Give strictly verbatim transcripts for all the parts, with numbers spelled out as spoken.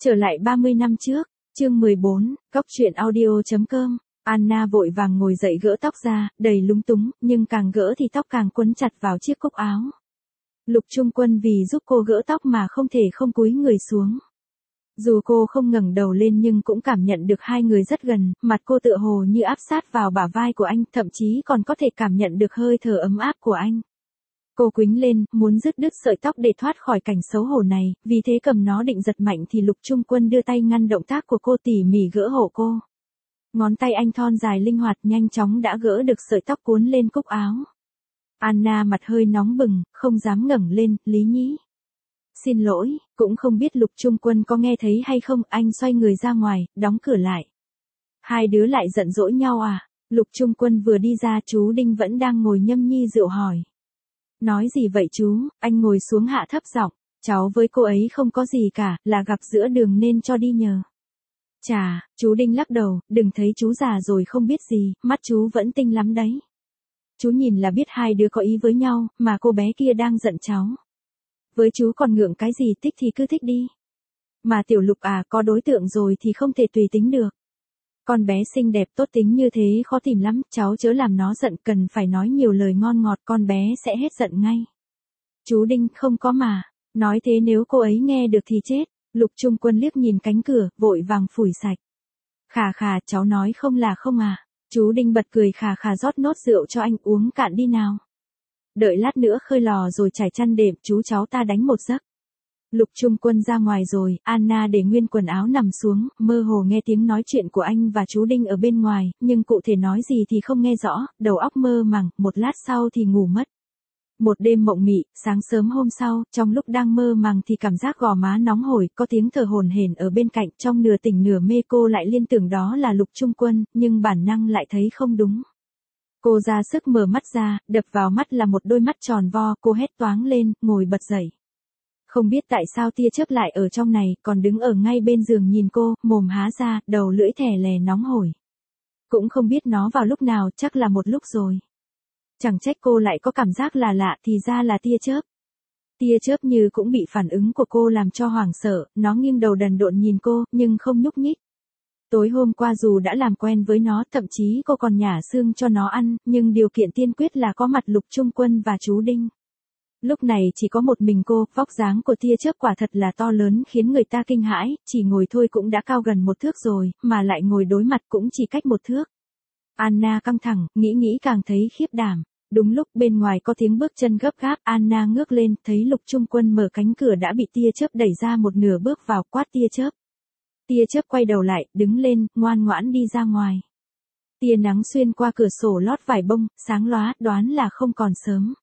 Trở lại ba mươi năm trước, chương mười bốn, Cóc truyện audio chấm com. Anna vội vàng ngồi dậy gỡ tóc ra, đầy lúng túng, nhưng càng gỡ thì tóc càng quấn chặt vào chiếc cúc áo. Lục Trung Quân vì giúp cô gỡ tóc mà không thể không cúi người xuống. Dù cô không ngẩng đầu lên nhưng cũng cảm nhận được hai người rất gần, mặt cô tựa hồ như áp sát vào bả vai của anh, thậm chí còn có thể cảm nhận được hơi thở ấm áp của anh. Cô quýnh lên, muốn dứt đứt sợi tóc để thoát khỏi cảnh xấu hổ này, vì thế cầm nó định giật mạnh thì Lục Trung Quân đưa tay ngăn động tác của cô, tỉ mỉ gỡ hộ cô. Ngón tay anh thon dài linh hoạt nhanh chóng đã gỡ được sợi tóc cuốn lên cúc áo. Anna mặt hơi nóng bừng, không dám ngẩng lên. Lý Nhĩ. Xin lỗi, cũng không biết Lục Trung Quân có nghe thấy hay không, anh xoay người ra ngoài, đóng cửa lại. Hai đứa lại giận dỗi nhau à? Lục Trung Quân vừa đi ra, chú Đinh vẫn đang ngồi nhâm nhi rượu hỏi. Nói gì vậy chú? Anh ngồi xuống hạ thấp giọng. Cháu với cô ấy không có gì cả, là gặp giữa đường nên cho đi nhờ. Chà, chú Đinh lắc đầu, đừng thấy chú già rồi không biết gì, mắt chú vẫn tinh lắm đấy. Chú nhìn là biết hai đứa có ý với nhau, mà cô bé kia đang giận cháu. Với chú còn ngượng cái gì, thích thì cứ thích đi. Mà Tiểu Lục à, có đối tượng rồi thì không thể tùy tính được. Con bé xinh đẹp tốt tính như thế khó tìm lắm, cháu chớ làm nó giận, cần phải nói nhiều lời ngon ngọt, con bé sẽ hết giận ngay. Chú Đinh, không có mà, nói thế nếu cô ấy nghe được thì chết. Lục Trung Quân liếc nhìn cánh cửa, vội vàng phủi sạch. Khà khà, cháu nói không là không à. Chú Đinh bật cười khà khà rót nốt rượu cho anh uống cạn đi nào. Đợi lát nữa khơi lò rồi trải chăn đệm, chú cháu ta đánh một giấc. Lục Trung Quân ra ngoài rồi, Anna để nguyên quần áo nằm xuống, mơ hồ nghe tiếng nói chuyện của anh và chú Đinh ở bên ngoài, nhưng cụ thể nói gì thì không nghe rõ, đầu óc mơ màng, một lát sau thì ngủ mất. Một đêm mộng mị, sáng sớm hôm sau, trong lúc đang mơ màng thì cảm giác gò má nóng hổi, có tiếng thở hổn hển ở bên cạnh, trong nửa tỉnh nửa mê cô lại liên tưởng đó là Lục Trung Quân, nhưng bản năng lại thấy không đúng. Cô ra sức mở mắt ra, đập vào mắt là một đôi mắt tròn vo, cô hét toáng lên, ngồi bật dậy. Không biết tại sao tia chớp lại ở trong này, còn đứng ở ngay bên giường nhìn cô, mồm há ra, đầu lưỡi thè lè nóng hổi. Cũng không biết nó vào lúc nào, chắc là một lúc rồi. Chẳng trách cô lại có cảm giác là lạ, thì ra là tia chớp. Tia chớp như cũng bị phản ứng của cô làm cho hoảng sợ, nó nghiêng đầu đần độn nhìn cô, nhưng không nhúc nhích. Tối hôm qua dù đã làm quen với nó, thậm chí cô còn nhả xương cho nó ăn, nhưng điều kiện tiên quyết là có mặt Lục Trung Quân và chú Đinh. Lúc này chỉ có một mình cô, vóc dáng của tia chớp quả thật là to lớn khiến người ta kinh hãi, chỉ ngồi thôi cũng đã cao gần một thước rồi, mà lại ngồi đối mặt cũng chỉ cách một thước. Anna căng thẳng, nghĩ nghĩ càng thấy khiếp đảm. Đúng lúc bên ngoài có tiếng bước chân gấp gáp, Anna ngước lên, thấy Lục Trung Quân mở cánh cửa đã bị tia chớp đẩy ra một nửa bước vào, quát tia chớp. Tia chớp quay đầu lại, đứng lên, ngoan ngoãn đi ra ngoài. Tia nắng xuyên qua cửa sổ lót vải bông, sáng lóa, đoán là không còn sớm.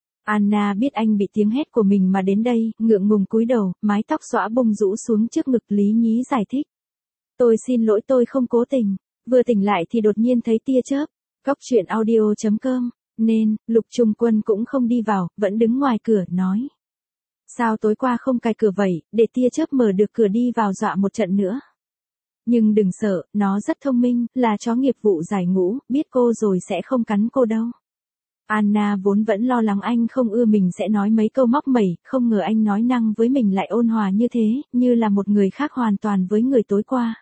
Anna biết anh bị tiếng hét của mình mà đến đây, ngượng ngùng cúi đầu, mái tóc xõa bông rũ xuống trước ngực. Lý Nhĩ giải thích. Tôi xin lỗi, tôi không cố tình. Vừa tỉnh lại thì đột nhiên thấy tia chớp. Cóc truyện audio chấm com. Nên, Lục Trung Quân cũng không đi vào, vẫn đứng ngoài cửa, nói. Sao tối qua không cài cửa vậy, để tia chớp mở được cửa đi vào dọa một trận nữa. Nhưng đừng sợ, nó rất thông minh, là chó nghiệp vụ giải ngũ, biết cô rồi sẽ không cắn cô đâu. Anna vốn vẫn lo lắng anh không ưa mình sẽ nói mấy câu móc mẩy, không ngờ anh nói năng với mình lại ôn hòa như thế, như là một người khác hoàn toàn với người tối qua.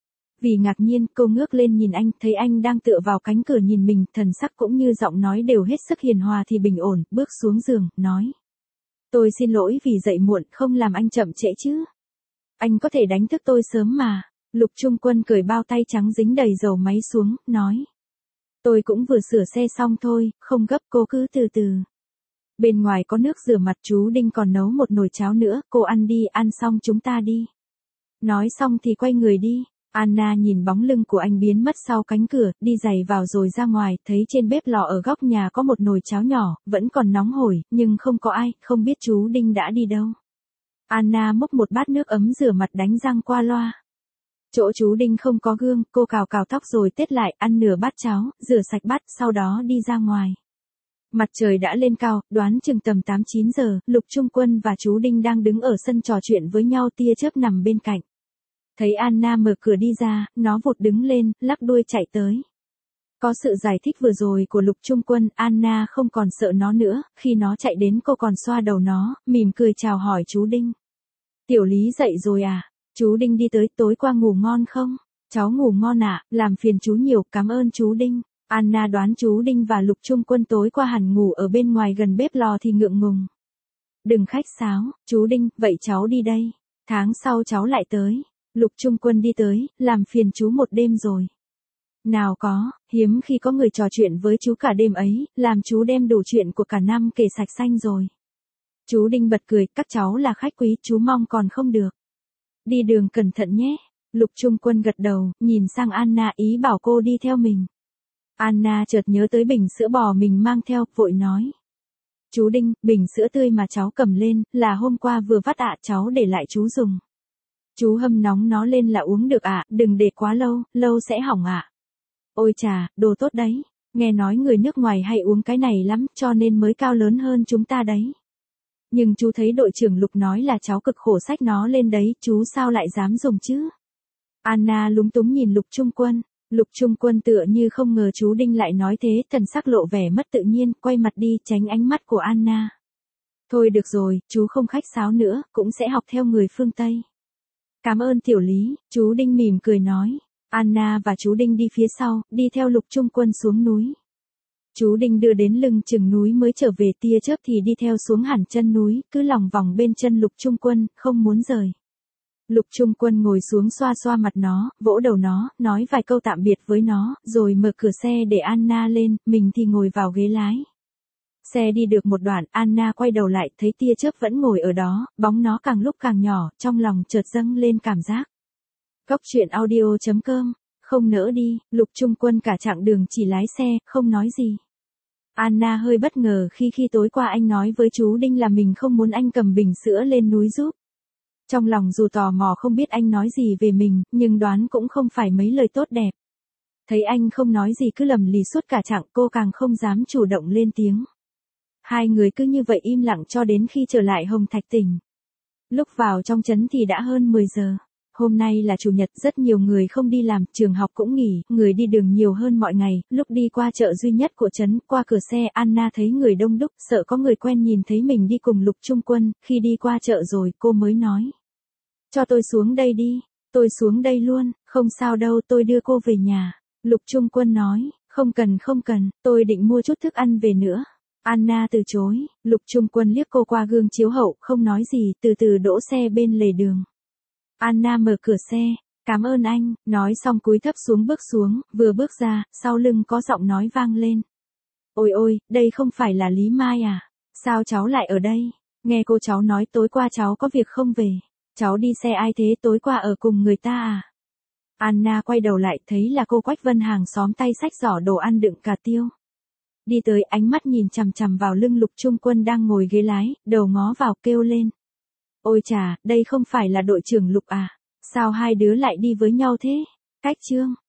Vì ngạc nhiên, cô ngước lên nhìn anh, thấy anh đang tựa vào cánh cửa nhìn mình, thần sắc cũng như giọng nói đều hết sức hiền hòa thì bình ổn, bước xuống giường, nói. Tôi xin lỗi vì dậy muộn, không làm anh chậm trễ chứ. Anh có thể đánh thức tôi sớm mà. Lục Trung Quân cởi bao tay trắng dính đầy dầu máy xuống, nói. Tôi cũng vừa sửa xe xong thôi, không gấp, cô cứ từ từ. Bên ngoài có nước rửa mặt, chú Đinh còn nấu một nồi cháo nữa, cô ăn đi, ăn xong chúng ta đi. Nói xong thì quay người đi. Anna nhìn bóng lưng của anh biến mất sau cánh cửa, đi giày vào rồi ra ngoài, thấy trên bếp lò ở góc nhà có một nồi cháo nhỏ, vẫn còn nóng hổi, nhưng không có ai, không biết chú Đinh đã đi đâu. Anna múc một bát nước ấm rửa mặt đánh răng qua loa. Chỗ chú Đinh không có gương, cô cào cào tóc rồi tết lại, ăn nửa bát cháo, rửa sạch bát, sau đó đi ra ngoài. Mặt trời đã lên cao, đoán chừng tầm tám chín giờ, Lục Trung Quân và chú Đinh đang đứng ở sân trò chuyện với nhau, tia chớp nằm bên cạnh. Thấy Anna mở cửa đi ra, nó vụt đứng lên, lắc đuôi chạy tới. Có sự giải thích vừa rồi của Lục Trung Quân, Anna không còn sợ nó nữa, khi nó chạy đến cô còn xoa đầu nó, mỉm cười chào hỏi chú Đinh. Tiểu Lý dậy rồi à? Chú Đinh đi tới, tối qua ngủ ngon không? Cháu ngủ ngon ạ, làm phiền chú nhiều, cảm ơn chú Đinh. Anna đoán chú Đinh và Lục Trung Quân tối qua hẳn ngủ ở bên ngoài gần bếp lò thì ngượng ngùng. Đừng khách sáo, chú Đinh, vậy cháu đi đây. Tháng sau cháu lại tới. Lục Trung Quân đi tới, làm phiền chú một đêm rồi. Nào có, hiếm khi có người trò chuyện với chú cả đêm ấy, làm chú đem đủ chuyện của cả năm kể sạch xanh rồi. Chú Đinh bật cười, các cháu là khách quý, chú mong còn không được. Đi đường cẩn thận nhé. Lục Trung Quân gật đầu, nhìn sang Anna ý bảo cô đi theo mình. Anna chợt nhớ tới bình sữa bò mình mang theo, vội nói. Chú Đinh, bình sữa tươi mà cháu cầm lên, là hôm qua vừa vắt ạ, cháu để lại chú dùng. Chú hâm nóng nó lên là uống được ạ, đừng để quá lâu, lâu sẽ hỏng ạ. Ôi chà, đồ tốt đấy. Nghe nói người nước ngoài hay uống cái này lắm, cho nên mới cao lớn hơn chúng ta đấy. Nhưng chú thấy đội trưởng Lục nói là cháu cực khổ xách nó lên đấy, chú sao lại dám dùng chứ? Anna lúng túng nhìn Lục Trung Quân. Lục Trung Quân tựa như không ngờ chú Đinh lại nói thế, thần sắc lộ vẻ mất tự nhiên, quay mặt đi tránh ánh mắt của Anna. Thôi được rồi, chú không khách sáo nữa, cũng sẽ học theo người phương Tây. Cảm ơn tiểu Lý, chú Đinh mỉm cười nói. Anna và chú Đinh đi phía sau, đi theo Lục Trung Quân xuống núi. Chú Đinh đưa đến lưng chừng núi mới trở về, tia chớp thì đi theo xuống hẳn chân núi, cứ lòng vòng bên chân Lục Trung Quân, không muốn rời. Lục Trung Quân ngồi xuống xoa xoa mặt nó, vỗ đầu nó, nói vài câu tạm biệt với nó, rồi mở cửa xe để Anna lên, mình thì ngồi vào ghế lái. Xe đi được một đoạn, Anna quay đầu lại, thấy tia chớp vẫn ngồi ở đó, bóng nó càng lúc càng nhỏ, trong lòng chợt dâng lên cảm giác. Cốc truyện audio chấm com, không nỡ đi, Lục Trung Quân cả chặng đường chỉ lái xe, không nói gì. Anna hơi bất ngờ khi khi tối qua anh nói với chú Đinh là mình không muốn anh cầm bình sữa lên núi giúp. Trong lòng dù tò mò không biết anh nói gì về mình, nhưng đoán cũng không phải mấy lời tốt đẹp. Thấy anh không nói gì cứ lầm lì suốt cả chặng, cô càng không dám chủ động lên tiếng. Hai người cứ như vậy im lặng cho đến khi trở lại Hồng Thạch tỉnh. Lúc vào trong trấn thì đã hơn mười giờ. Hôm nay là chủ nhật, rất nhiều người không đi làm, trường học cũng nghỉ, người đi đường nhiều hơn mọi ngày. Lúc đi qua chợ duy nhất của trấn, qua cửa xe, Anna thấy người đông đúc, sợ có người quen nhìn thấy mình đi cùng Lục Trung Quân. Khi đi qua chợ rồi, cô mới nói. Cho tôi xuống đây đi, tôi xuống đây luôn, không sao đâu, tôi đưa cô về nhà. Lục Trung Quân nói, không cần không cần, tôi định mua chút thức ăn về nữa. Anna từ chối, Lục Trung Quân liếc cô qua gương chiếu hậu, không nói gì, từ từ đỗ xe bên lề đường. Anna mở cửa xe, cảm ơn anh, nói xong cúi thấp xuống bước xuống, vừa bước ra, sau lưng có giọng nói vang lên. Ôi ôi, đây không phải là Lý Mai à? Sao cháu lại ở đây? Nghe cô cháu nói tối qua cháu có việc không về. Cháu đi xe ai thế, tối qua ở cùng người ta à? Anna quay đầu lại thấy là cô Quách Vân hàng xóm tay xách giỏ đồ ăn đựng cà tiêu. Đi tới, ánh mắt nhìn chằm chằm vào lưng Lục Trung Quân đang ngồi ghế lái, đầu ngó vào kêu lên. Ôi chà, đây không phải là đội trưởng Lục à? Sao hai đứa lại đi với nhau thế? Cách Trương,